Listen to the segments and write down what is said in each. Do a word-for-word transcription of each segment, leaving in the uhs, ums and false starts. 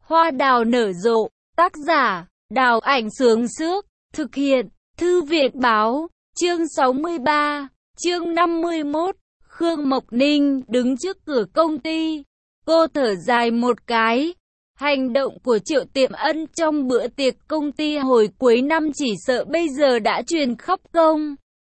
Hoa đào nở rộ, tác giả, Đào Ảnh Sướng Sước, thực hiện, Thư viện Báo, chương sáu mươi ba, chương năm mươi mốt, Khương Mộc Ninh đứng trước cửa công ty, cô thở dài một cái. Hành động của Triệu Tiệm Ân trong bữa tiệc công ty hồi cuối năm chỉ sợ bây giờ đã truyền khắp công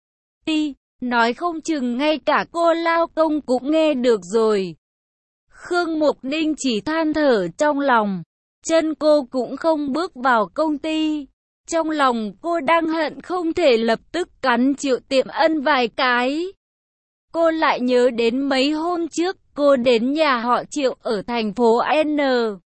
ty, nói không chừng ngay cả cô lao công cũng nghe được rồi. Khương Mộc Ninh chỉ than thở trong lòng, chân cô cũng không bước vào công ty. Trong lòng cô đang hận không thể lập tức cắn Triệu Tiệm Ân vài cái. Cô lại nhớ đến mấy hôm trước cô đến nhà họ Triệu ở thành phố N.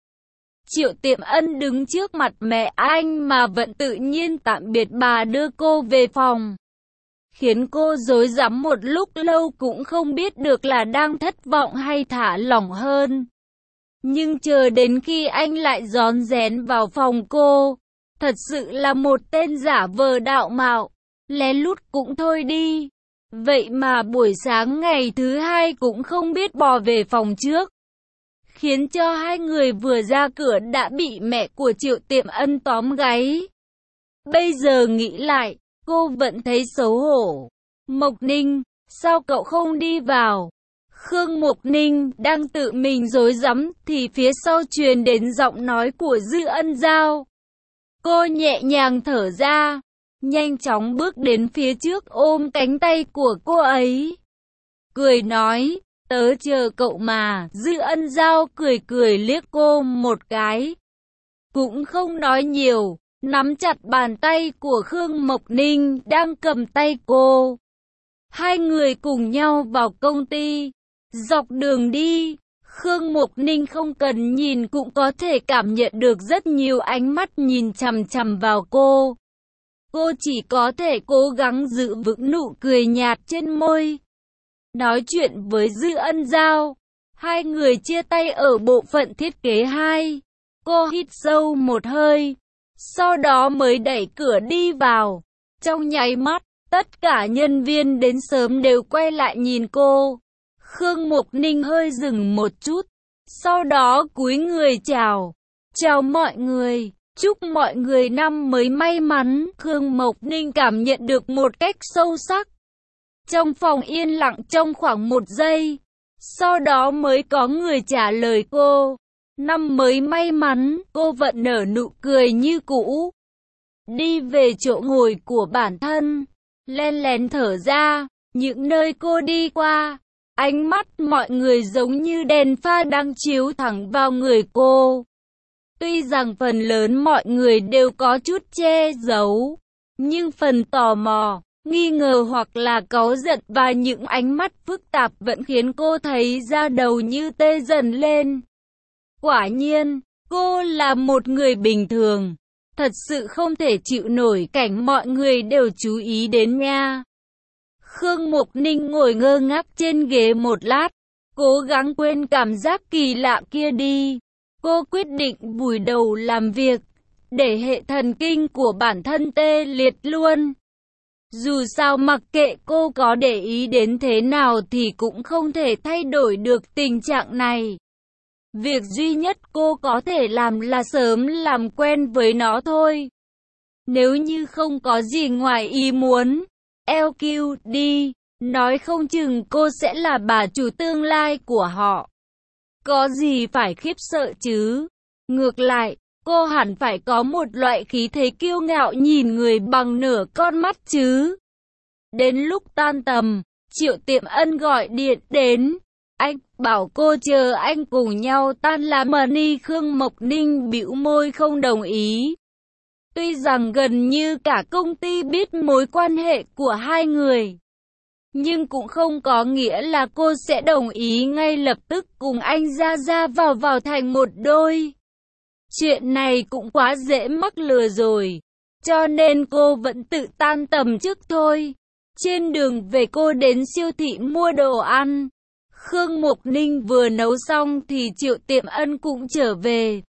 Triệu Tiệm Ân đứng trước mặt mẹ anh mà vẫn tự nhiên tạm biệt bà đưa cô về phòng. Khiến cô rối rắm một lúc lâu cũng không biết được là đang thất vọng hay thả lỏng hơn. Nhưng chờ đến khi anh lại rón rén vào phòng cô, thật sự là một tên giả vờ đạo mạo, lén lút cũng thôi đi. Vậy mà buổi sáng ngày thứ hai cũng không biết bò về phòng trước. Khiến cho hai người vừa ra cửa đã bị mẹ của Triệu Tiệm Ân tóm gáy. Bây giờ nghĩ lại, cô vẫn thấy xấu hổ. Mộc Ninh, sao cậu không đi vào? Khương Mộc Ninh đang tự mình rối rắm thì phía sau truyền đến giọng nói của Dư Ân Giao. Cô nhẹ nhàng thở ra, nhanh chóng bước đến phía trước ôm cánh tay của cô ấy. Cười nói, tớ chờ cậu mà. Dư Ân Giao cười cười liếc cô một cái. Cũng không nói nhiều, nắm chặt bàn tay của Khương Mộc Ninh đang cầm tay cô. Hai người cùng nhau vào công ty. Dọc đường đi, Khương Mộc Ninh không cần nhìn cũng có thể cảm nhận được rất nhiều ánh mắt nhìn chằm chằm vào cô. Cô chỉ có thể cố gắng giữ vững nụ cười nhạt trên môi. Nói chuyện với Dư Ân Giao, hai người chia tay ở bộ phận thiết kế hai. Cô hít sâu một hơi, sau đó mới đẩy cửa đi vào. Trong nháy mắt, tất cả nhân viên đến sớm đều quay lại nhìn cô. Khương Mộc Ninh hơi dừng một chút, sau đó cúi người chào. Chào mọi người, chúc mọi người năm mới may mắn. Khương Mộc Ninh cảm nhận được một cách sâu sắc. Trong phòng yên lặng trong khoảng một giây, sau đó mới có người trả lời cô. Năm mới may mắn, cô vẫn nở nụ cười như cũ. Đi về chỗ ngồi của bản thân, len lén thở ra, những nơi cô đi qua, ánh mắt mọi người giống như đèn pha đang chiếu thẳng vào người cô. Tuy rằng phần lớn mọi người đều có chút che giấu, nhưng phần tò mò, nghi ngờ hoặc là cáu giận và những ánh mắt phức tạp vẫn khiến cô thấy da đầu như tê dần lên. Quả nhiên, cô là một người bình thường. Thật sự không thể chịu nổi cảnh mọi người đều chú ý đến nha. Khương Mộc Ninh ngồi ngơ ngác trên ghế một lát, cố gắng quên cảm giác kỳ lạ kia đi. Cô quyết định vùi đầu làm việc, để hệ thần kinh của bản thân tê liệt luôn. Dù sao mặc kệ cô có để ý đến thế nào thì cũng không thể thay đổi được tình trạng này. Việc duy nhất cô có thể làm là sớm làm quen với nó thôi. Nếu như không có gì ngoài ý muốn, lờ quy đi, nói không chừng cô sẽ là bà chủ tương lai của họ. Có gì phải khiếp sợ chứ? Ngược lại, cô hẳn phải có một loại khí thế kiêu ngạo nhìn người bằng nửa con mắt chứ. Đến lúc tan tầm, Triệu Tiệm Ân gọi điện đến. Anh bảo cô chờ anh cùng nhau tan làm money. Khương Mộc Ninh bĩu môi không đồng ý. Tuy rằng gần như cả công ty biết mối quan hệ của hai người, nhưng cũng không có nghĩa là cô sẽ đồng ý ngay lập tức cùng anh ra ra vào vào thành một đôi. Chuyện này cũng quá dễ mắc lừa rồi, cho nên cô vẫn tự tan tầm trước thôi. Trên đường về cô đến siêu thị mua đồ ăn. Khương Mộc Ninh vừa nấu xong thì Triệu Tiệm Ân cũng trở về.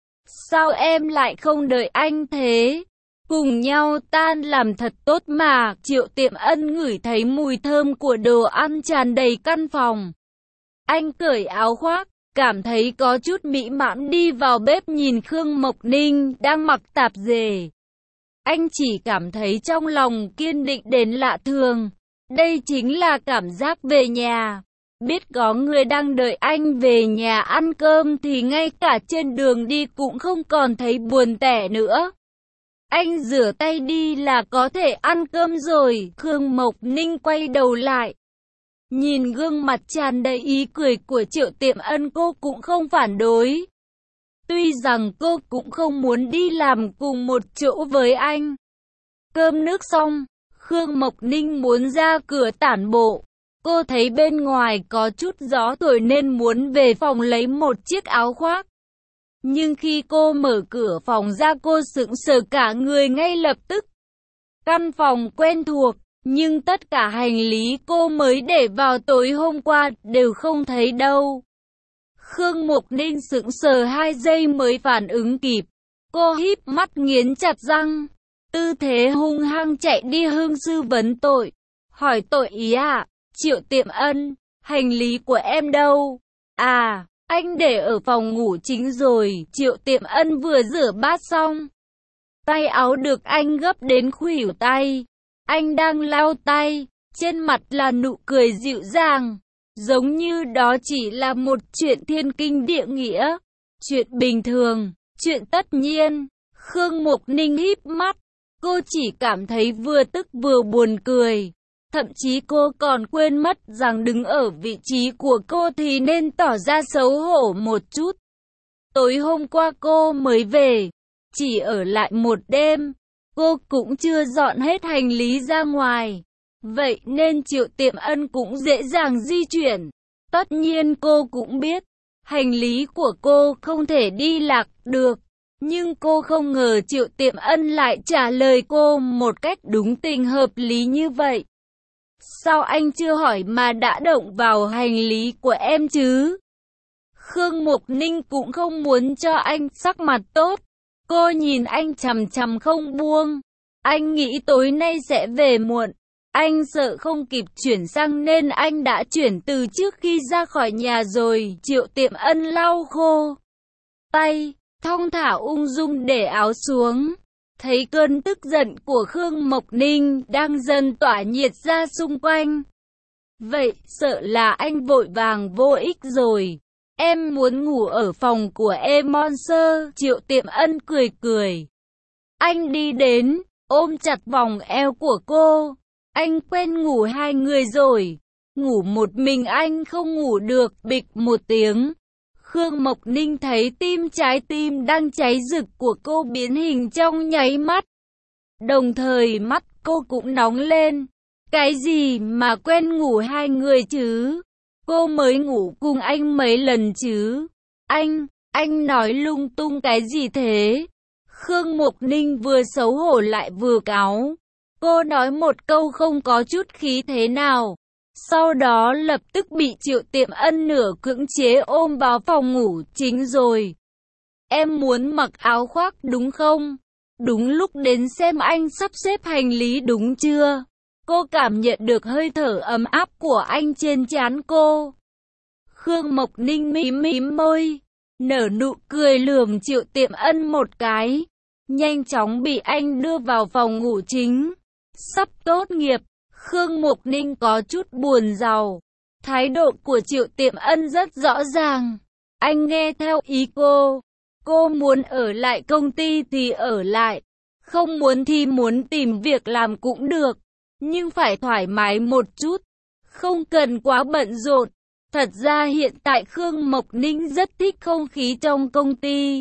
Sao em lại không đợi anh thế? Cùng nhau tan làm thật tốt mà. Triệu Tiệm Ân ngửi thấy mùi thơm của đồ ăn tràn đầy căn phòng. Anh cởi áo khoác, cảm thấy có chút mỹ mãn đi vào bếp nhìn Khương Mộc Ninh đang mặc tạp dề. Anh chỉ cảm thấy trong lòng kiên định đến lạ thường. Đây chính là cảm giác về nhà. Biết có người đang đợi anh về nhà ăn cơm thì ngay cả trên đường đi cũng không còn thấy buồn tẻ nữa. Anh rửa tay đi là có thể ăn cơm rồi. Khương Mộc Ninh quay đầu lại, nhìn gương mặt tràn đầy ý cười của Triệu Tiệm Ân, cô cũng không phản đối. Tuy rằng cô cũng không muốn đi làm cùng một chỗ với anh. Cơm nước xong, Khương Mộc Ninh muốn ra cửa tản bộ. Cô thấy bên ngoài có chút gió thổi nên muốn về phòng lấy một chiếc áo khoác. Nhưng khi cô mở cửa phòng ra cô sững sờ cả người ngay lập tức. Căn phòng quen thuộc, nhưng tất cả hành lý cô mới để vào tối hôm qua đều không thấy đâu. Khương Mộc Ninh sững sờ hai giây mới phản ứng kịp. Cô híp mắt nghiến chặt răng, tư thế hung hăng chạy đi Hương sư vấn tội. Hỏi tội ý à? Triệu Tiệm Ân, hành lý của em đâu? À, anh để ở phòng ngủ chính rồi. Triệu Tiệm Ân vừa rửa bát xong, tay áo được anh gấp đến khuỷu tay. Anh đang lau tay, trên mặt là nụ cười dịu dàng, giống như đó chỉ là một chuyện thiên kinh địa nghĩa, chuyện bình thường, chuyện tất nhiên. Khương Mộc Ninh híp mắt, cô chỉ cảm thấy vừa tức vừa buồn cười. Thậm chí cô còn quên mất rằng đứng ở vị trí của cô thì nên tỏ ra xấu hổ một chút. Tối hôm qua cô mới về, chỉ ở lại một đêm, cô cũng chưa dọn hết hành lý ra ngoài. Vậy nên Triệu Tiệm Ân cũng dễ dàng di chuyển. Tất nhiên cô cũng biết, hành lý của cô không thể đi lạc được. Nhưng cô không ngờ Triệu Tiệm Ân lại trả lời cô một cách đúng tình hợp lý như vậy. Sao anh chưa hỏi mà đã động vào hành lý của em chứ? Khương Mộc Ninh cũng không muốn cho anh sắc mặt tốt. Cô nhìn anh chằm chằm không buông. Anh nghĩ tối nay sẽ về muộn. Anh sợ không kịp chuyển sang nên anh đã chuyển từ trước khi ra khỏi nhà rồi. Triệu Tiệm Ân lau khô tay, thong thả ung dung để áo xuống. Thấy cơn tức giận của Khương Mộc Ninh đang dần tỏa nhiệt ra xung quanh. Vậy sợ là anh vội vàng vô ích rồi. Em muốn ngủ ở phòng của em Monster. Triệu Tiệm Ân cười cười. Anh đi đến, ôm chặt vòng eo của cô. Anh quen ngủ hai người rồi. Ngủ một mình anh không ngủ được. Bịch một tiếng. Khương Mộc Ninh thấy tim trái tim đang cháy rực của cô biến hình trong nháy mắt. Đồng thời mắt cô cũng nóng lên. Cái gì mà quen ngủ hai người chứ? Cô mới ngủ cùng anh mấy lần chứ? Anh, anh nói lung tung cái gì thế? Khương Mộc Ninh vừa xấu hổ lại vừa cáu. Cô nói một câu không có chút khí thế nào. Sau đó lập tức bị Triệu Tiệm Ân nửa cưỡng chế ôm vào phòng ngủ chính rồi. Em muốn mặc áo khoác đúng không? Đúng lúc đến xem anh sắp xếp hành lý đúng chưa? Cô cảm nhận được hơi thở ấm áp của anh trên trán cô. Khương Mộc Ninh mím mím môi, nở nụ cười lườm Triệu Tiệm Ân một cái. Nhanh chóng bị anh đưa vào phòng ngủ chính. Sắp tốt nghiệp, Khương Mộc Ninh có chút buồn rầu. Thái độ của Triệu Tiệm Ân rất rõ ràng. Anh nghe theo ý cô. Cô muốn ở lại công ty thì ở lại. Không muốn thì muốn tìm việc làm cũng được. Nhưng phải thoải mái một chút. Không cần quá bận rộn. Thật ra hiện tại Khương Mộc Ninh rất thích không khí trong công ty.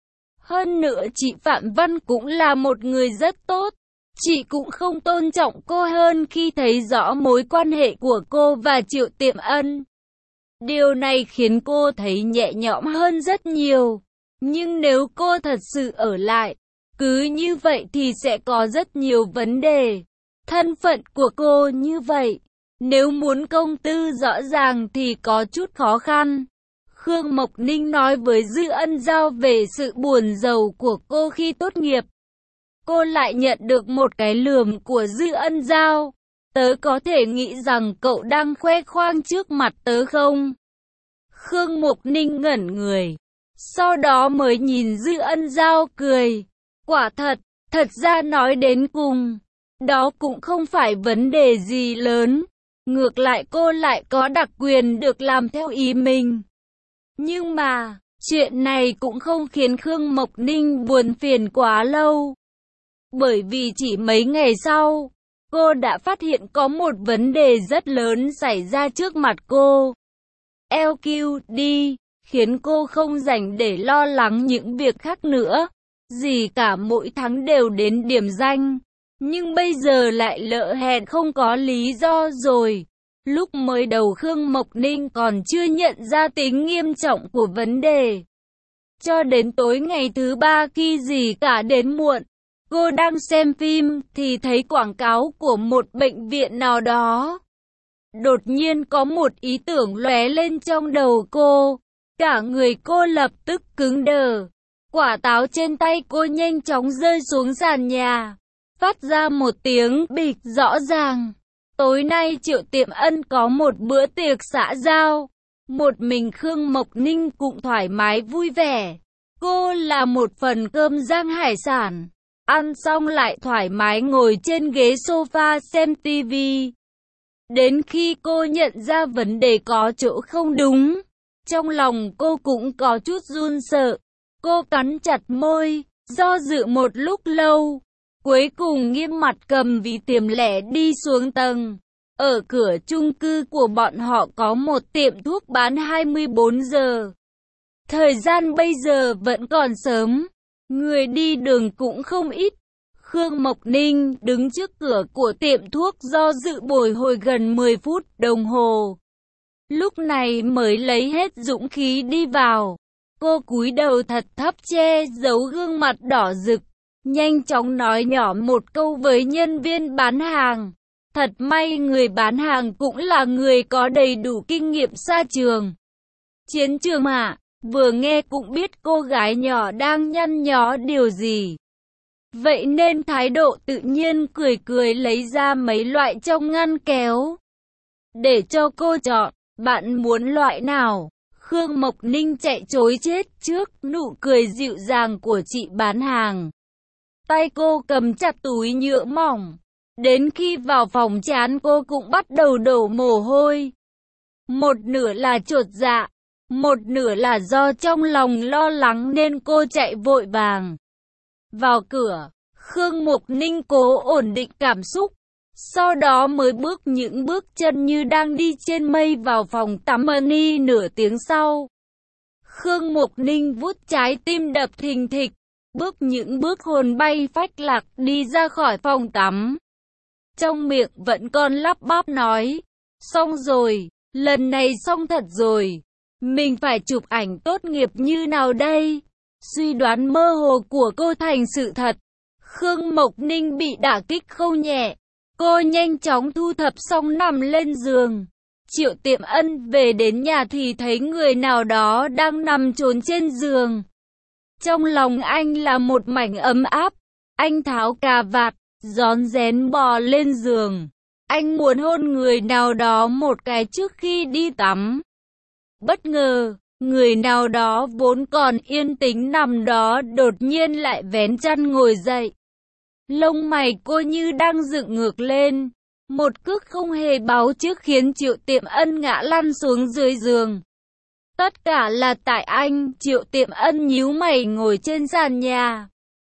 Hơn nữa chị Phạm Văn cũng là một người rất tốt. Chị cũng không tôn trọng cô hơn khi thấy rõ mối quan hệ của cô và Triệu Tiệm Ân. Điều này khiến cô thấy nhẹ nhõm hơn rất nhiều. Nhưng nếu cô thật sự ở lại, cứ như vậy thì sẽ có rất nhiều vấn đề. Thân phận của cô như vậy, nếu muốn công tư rõ ràng thì có chút khó khăn. Khương Mộc Ninh nói với Dư Ân Giao về sự buồn rầu của cô khi tốt nghiệp. Cô lại nhận được một cái lườm của Dư Ân Giao. Tớ có thể nghĩ rằng cậu đang khoe khoang trước mặt tớ không? Khương Mục Ninh ngẩn người, sau đó mới nhìn Dư Ân Giao cười. Quả thật, thật ra nói đến cùng, đó cũng không phải vấn đề gì lớn. Ngược lại cô lại có đặc quyền được làm theo ý mình. Nhưng mà, chuyện này cũng không khiến Khương Mộc Ninh buồn phiền quá lâu. Bởi vì chỉ mấy ngày sau, cô đã phát hiện có một vấn đề rất lớn xảy ra trước mặt cô. lờ quy đê khiến cô không rảnh để lo lắng những việc khác nữa. Gì cả mỗi tháng đều đến điểm danh. Nhưng bây giờ lại lỡ hẹn không có lý do rồi. Lúc mới đầu Khương Mộc Ninh còn chưa nhận ra tính nghiêm trọng của vấn đề. Cho đến tối ngày thứ ba khi gì cả đến muộn, cô đang xem phim thì thấy quảng cáo của một bệnh viện nào đó. Đột nhiên có một ý tưởng lóe lên trong đầu cô. Cả người cô lập tức cứng đờ. Quả táo trên tay cô nhanh chóng rơi xuống sàn nhà, phát ra một tiếng bịch rõ ràng. Tối nay Triệu Tiệm Ân có một bữa tiệc xã giao. Một mình Khương Mộc Ninh cũng thoải mái vui vẻ. Cô là một phần cơm rang hải sản. Ăn xong lại thoải mái ngồi trên ghế sofa xem tivi. Đến khi cô nhận ra vấn đề có chỗ không đúng, trong lòng cô cũng có chút run sợ. Cô cắn chặt môi, do dự một lúc lâu. Cuối cùng nghiêm mặt cầm ví tiềm lẻ đi xuống tầng. Ở cửa chung cư của bọn họ có một tiệm thuốc bán hai mươi bốn giờ. Thời gian bây giờ vẫn còn sớm, người đi đường cũng không ít. Khương Mộc Ninh đứng trước cửa của tiệm thuốc do dự bồi hồi gần mười phút đồng hồ. Lúc này mới lấy hết dũng khí đi vào. Cô cúi đầu thật thấp che giấu gương mặt đỏ rực. Nhanh chóng nói nhỏ một câu với nhân viên bán hàng. Thật may người bán hàng cũng là người có đầy đủ kinh nghiệm xa trường. Chiến trường mà, vừa nghe cũng biết cô gái nhỏ đang nhăn nhó điều gì. Vậy nên thái độ tự nhiên cười cười lấy ra mấy loại trong ngăn kéo. Để cho cô chọn, bạn muốn loại nào? Khương Mộc Ninh chạy trối chết trước nụ cười dịu dàng của chị bán hàng. Tay cô cầm chặt túi nhựa mỏng. Đến khi vào phòng trán cô cũng bắt đầu đổ mồ hôi. Một nửa là chột dạ, một nửa là do trong lòng lo lắng nên cô chạy vội vàng. Vào cửa, Khương Mộc Ninh cố ổn định cảm xúc. Sau đó mới bước những bước chân như đang đi trên mây vào phòng tắm. Ni nửa tiếng sau, Khương Mộc Ninh vuốt trái tim đập thình thịch, bước những bước hồn bay phách lạc đi ra khỏi phòng tắm. Trong miệng vẫn còn lắp bắp nói, xong rồi, lần này xong thật rồi, mình phải chụp ảnh tốt nghiệp như nào đây? Suy đoán mơ hồ của cô thành sự thật. Khương Mộc Ninh bị đả kích không nhẹ. Cô nhanh chóng thu thập xong nằm lên giường. Triệu Tiệm Ân về đến nhà thì thấy người nào đó đang nằm trốn trên giường. Trong lòng anh là một mảnh ấm áp. Anh tháo cà vạt, rón rén bò lên giường. Anh muốn hôn người nào đó một cái trước khi đi tắm. Bất ngờ, người nào đó vốn còn yên tĩnh nằm đó đột nhiên lại vén chăn ngồi dậy. Lông mày cô như đang dựng ngược lên. Một cước không hề báo trước khiến Triệu Tiệm Ân ngã lăn xuống dưới giường. Tất cả là tại anh. Triệu Tiệm Ân nhíu mày ngồi trên sàn nhà.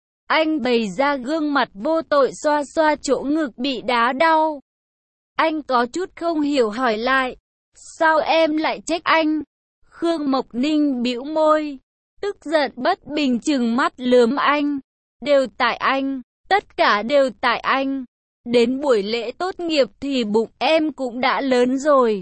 Anh bày ra gương mặt vô tội xoa xoa chỗ ngực bị đá đau. Anh có chút không hiểu hỏi lại. Sao em lại trách anh? Khương Mộc Ninh bĩu môi, tức giận bất bình trừng mắt lườm anh. Đều tại anh, tất cả đều tại anh. Đến buổi lễ tốt nghiệp thì bụng em cũng đã lớn rồi.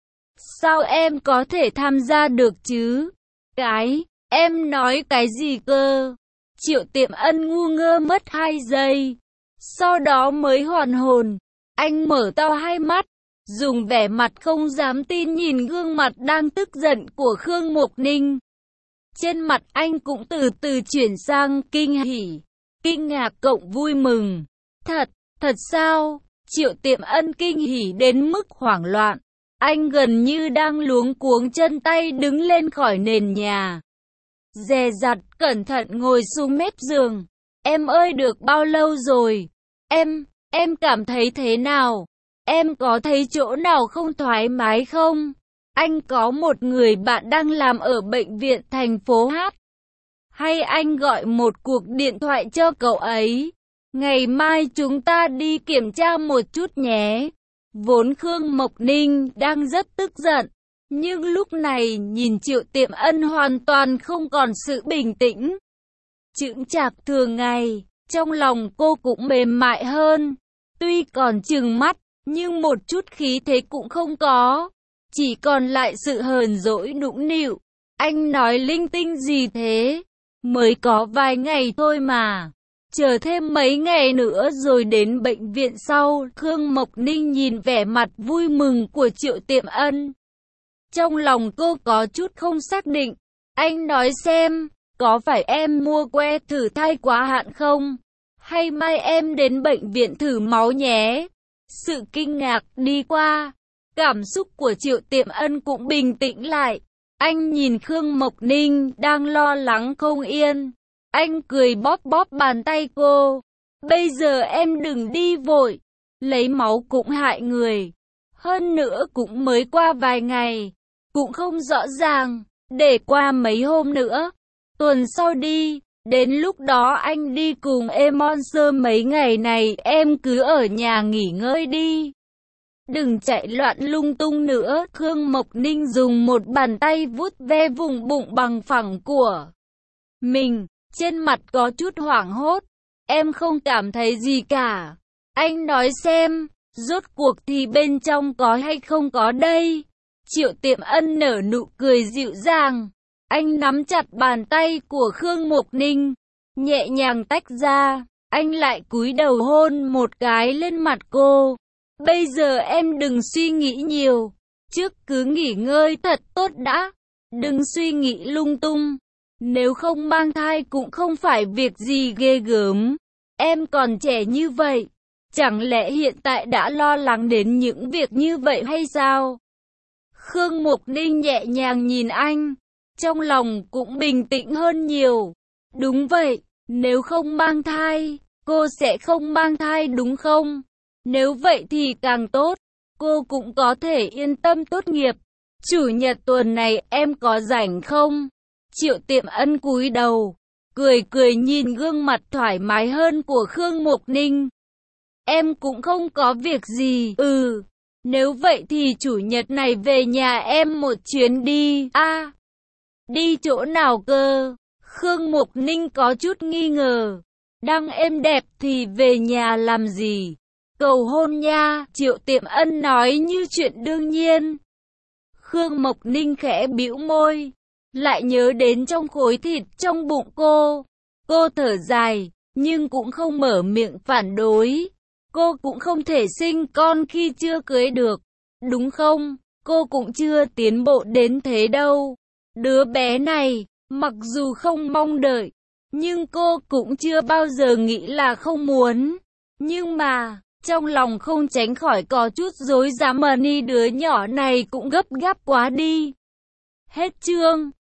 Sao em có thể tham gia được chứ? Cái, em nói cái gì cơ? Triệu Tiệm Ân ngu ngơ mất hai giây. Sau đó mới hoàn hồn. Anh mở to hai mắt, dùng vẻ mặt không dám tin nhìn gương mặt đang tức giận của Khương Mộc Ninh. Trên mặt anh cũng từ từ chuyển sang kinh hỉ, kinh ngạc cộng vui mừng. Thật, thật sao? Triệu Tiệm Ân kinh hỉ đến mức hoảng loạn. Anh gần như đang luống cuống chân tay đứng lên khỏi nền nhà. Dè dặt, cẩn thận ngồi xuống mép giường. Em ơi, được bao lâu rồi? Em, em cảm thấy thế nào? Em có thấy chỗ nào không thoải mái không? Anh có một người bạn đang làm ở bệnh viện thành phố H. Hay anh gọi một cuộc điện thoại cho cậu ấy? Ngày mai chúng ta đi kiểm tra một chút nhé. Vốn Khương Mộc Ninh đang rất tức giận, nhưng lúc này nhìn Triệu Tiệm Ân hoàn toàn không còn sự bình tĩnh. Chững chạc thường ngày, trong lòng cô cũng mềm mại hơn. Tuy còn trừng mắt, nhưng một chút khí thế cũng không có. Chỉ còn lại sự hờn dỗi nũng nịu. Anh nói linh tinh gì thế? Mới có vài ngày thôi mà. Chờ thêm mấy ngày nữa rồi đến bệnh viện sau. Khương Mộc Ninh nhìn vẻ mặt vui mừng của Triệu Tiệm Ân. Trong lòng cô có chút không xác định. Anh nói xem, có phải em mua que thử thai quá hạn không? Hay mai em đến bệnh viện thử máu nhé? Sự kinh ngạc đi qua, cảm xúc của Triệu Tiệm Ân cũng bình tĩnh lại. Anh nhìn Khương Mộc Ninh đang lo lắng không yên. Anh cười bóp bóp bàn tay cô. Bây giờ em đừng đi vội. Lấy máu cũng hại người. Hơn nữa cũng mới qua vài ngày. Cũng không rõ ràng. Để qua mấy hôm nữa. Tuần sau đi. Đến lúc đó anh đi cùng Emon Sơ, mấy ngày này em cứ ở nhà nghỉ ngơi đi. Đừng chạy loạn lung tung nữa. Khương Mộc Ninh dùng một bàn tay vuốt ve vùng bụng bằng phẳng của mình. Trên mặt có chút hoảng hốt. Em không cảm thấy gì cả. Anh nói xem, rốt cuộc thì bên trong có hay không có đây? Triệu Tiệm Ân nở nụ cười dịu dàng. Anh nắm chặt bàn tay của Khương Mộc Ninh, nhẹ nhàng tách ra. Anh lại cúi đầu hôn một cái lên mặt cô. Bây giờ em đừng suy nghĩ nhiều. Trước cứ nghỉ ngơi thật tốt đã. Đừng suy nghĩ lung tung. Nếu không mang thai cũng không phải việc gì ghê gớm. Em còn trẻ như vậy. Chẳng lẽ hiện tại đã lo lắng đến những việc như vậy hay sao? Khương Mộc Ninh nhẹ nhàng nhìn anh. Trong lòng cũng bình tĩnh hơn nhiều. Đúng vậy, nếu không mang thai, cô sẽ không mang thai đúng không? Nếu vậy thì càng tốt. Cô cũng có thể yên tâm tốt nghiệp. Chủ nhật tuần này em có rảnh không? Triệu Tiệm Ân cúi đầu, cười cười nhìn gương mặt thoải mái hơn của Khương Mộc Ninh. Em cũng không có việc gì. Ừ, nếu vậy thì chủ nhật này về nhà em một chuyến đi. A, à, đi chỗ nào cơ? Khương Mộc Ninh có chút nghi ngờ. Đang êm đẹp thì về nhà làm gì? Cầu hôn nha, Triệu Tiệm Ân nói như chuyện đương nhiên. Khương Mộc Ninh khẽ bĩu môi, lại nhớ đến trong khối thịt trong bụng cô. Cô thở dài, nhưng cũng không mở miệng phản đối. Cô cũng không thể sinh con khi chưa cưới được, đúng không? Cô cũng chưa tiến bộ đến thế đâu. Đứa bé này, mặc dù không mong đợi, nhưng cô cũng chưa bao giờ nghĩ là không muốn. Nhưng mà, trong lòng không tránh khỏi có chút rối rắm. Mani, đứa nhỏ này cũng gấp gáp quá đi. Hết chương.